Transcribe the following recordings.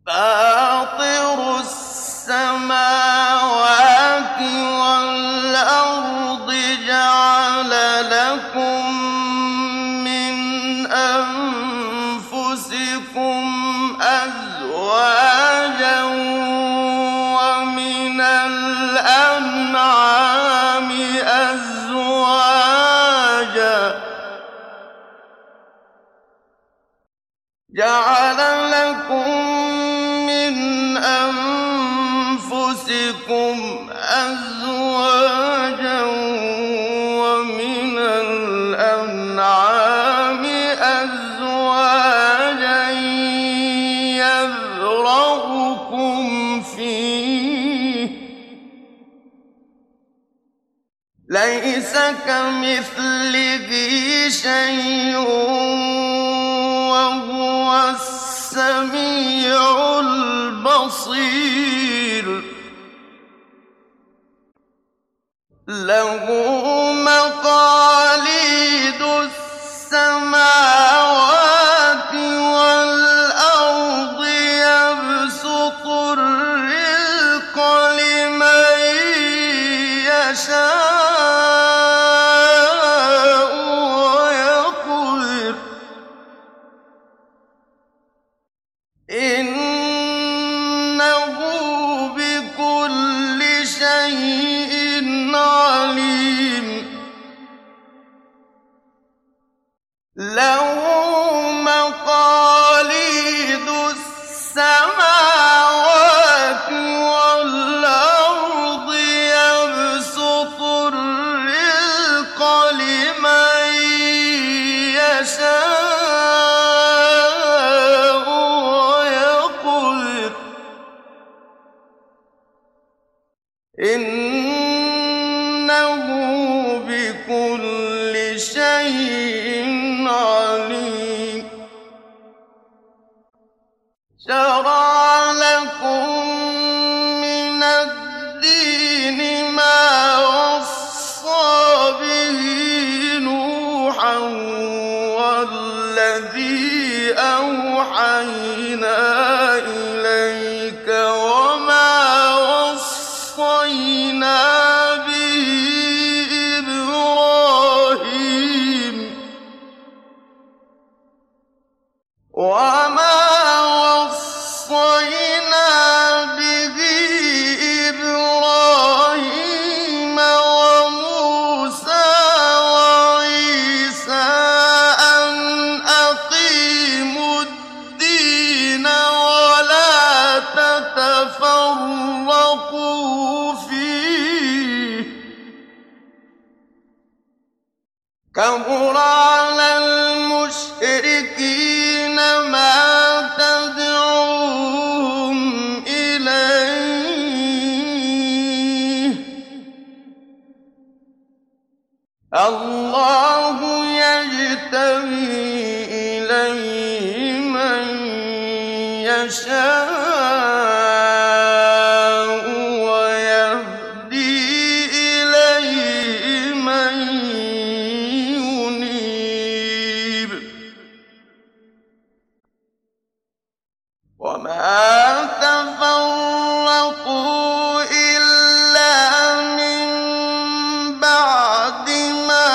فاطر السماوات والأرض جعل لكم من أنفسكم أزواجا ومن الأنعام أزواجا جعل لكم من أنفسكم أزواجا ومن الأنعام أزواجا يذرأكم فيه ليس كمثله شيء وهو السميع البصير له مقاليد السماوات والأرض يبسط الرزق لمن يشاء ويقدر إنه بكل شيء عليم له مقاليد السماوات والأرض يبسط الرزق لمن يشاء ويقدر إنه بكل شيء عليم شرع لكم من الدين ما وصى به نوحا والذي أوحينا إليك وما وصينا به إبراهيم وموسى وعيسى أن أقيموا الدين ولا تتفرقوا فيه كبر على المشركين ما تدعوهم إليه الله يجتبي إليه من يشاء ويهدي إليه من ينيب وما تفرقوا إلا من بعد ما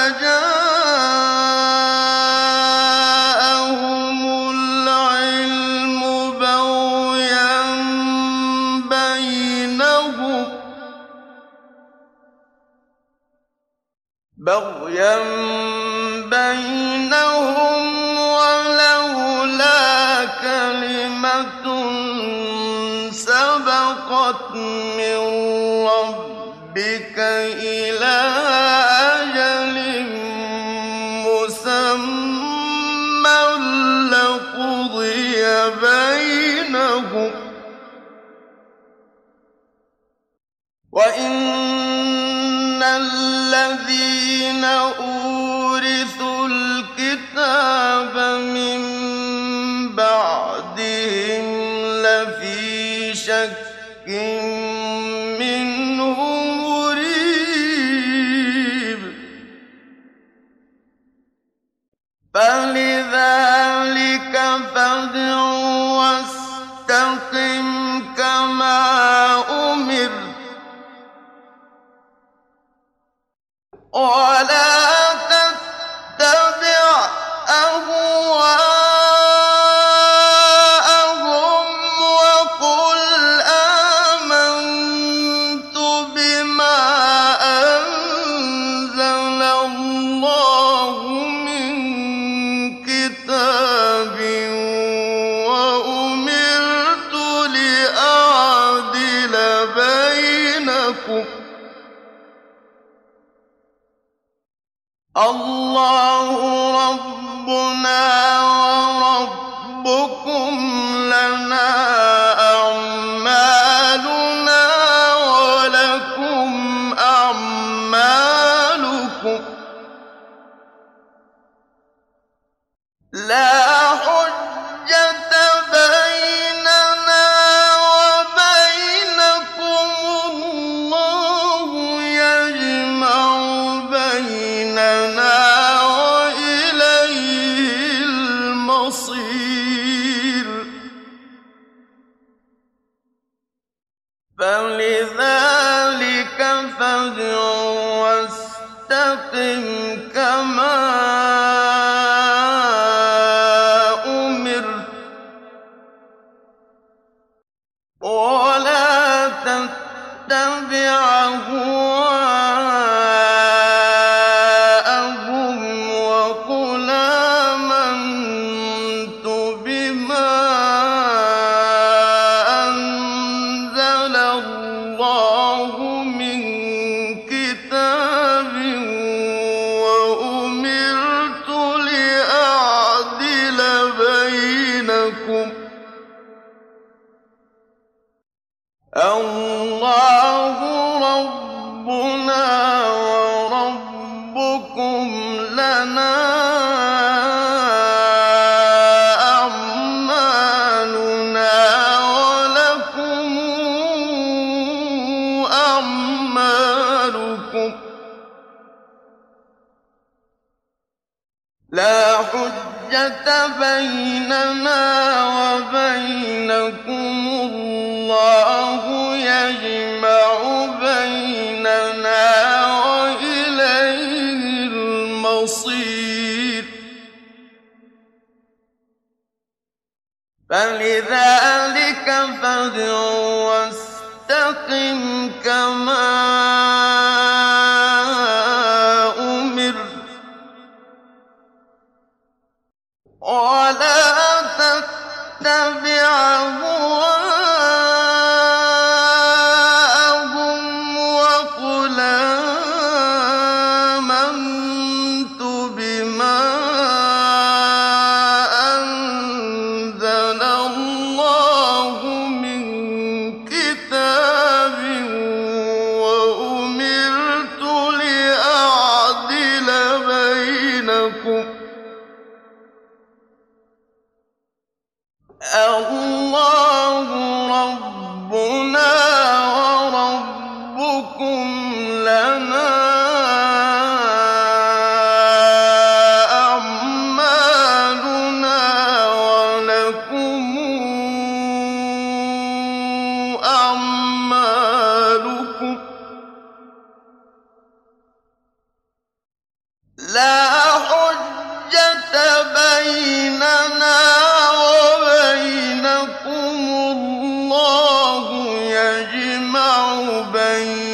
جاءهم العلم بغيا بينهم ولولا كلمة سبقت من ربك إلى أجل مسمى لقضي بينهم وإن الذين أورثوا الكتاب من بعدهم لفي شك منه مريب فلذلك فادع واستمع واستقم كما أمرت ولا تتبع أهواءهم وقل آمنت بما أنزل الله من كتاب وأمرت لأعدل بينكم الله ربنا وربكم لنا أعمالنا ولكم أعمالكم لا حجة بيننا وبينكم الله يجمع بيننا وإليه المصير فلذلك فادع واستقم كما أمرت ولا تتبع أهواءهم وقل آمنت بما أنزل الله من كتاب وأمرت لأعدل بينكم الله ربنا وربكم لنا أعمالنا ولكم أعمالكم لا حجة بيننا وبينكم الله يجمع بيننا وإليه المصير فلذلك فادع واستقم كما أمرت ولا تتبع أهواءهم وقل آمنت بما أنزل الله من كتاب وأمرت لأعدل بينكم الله ربنا وربكم لنا أعمالنا ولكم أعمالكم لا حجة بيننا وبينكم الله يجمع بيننا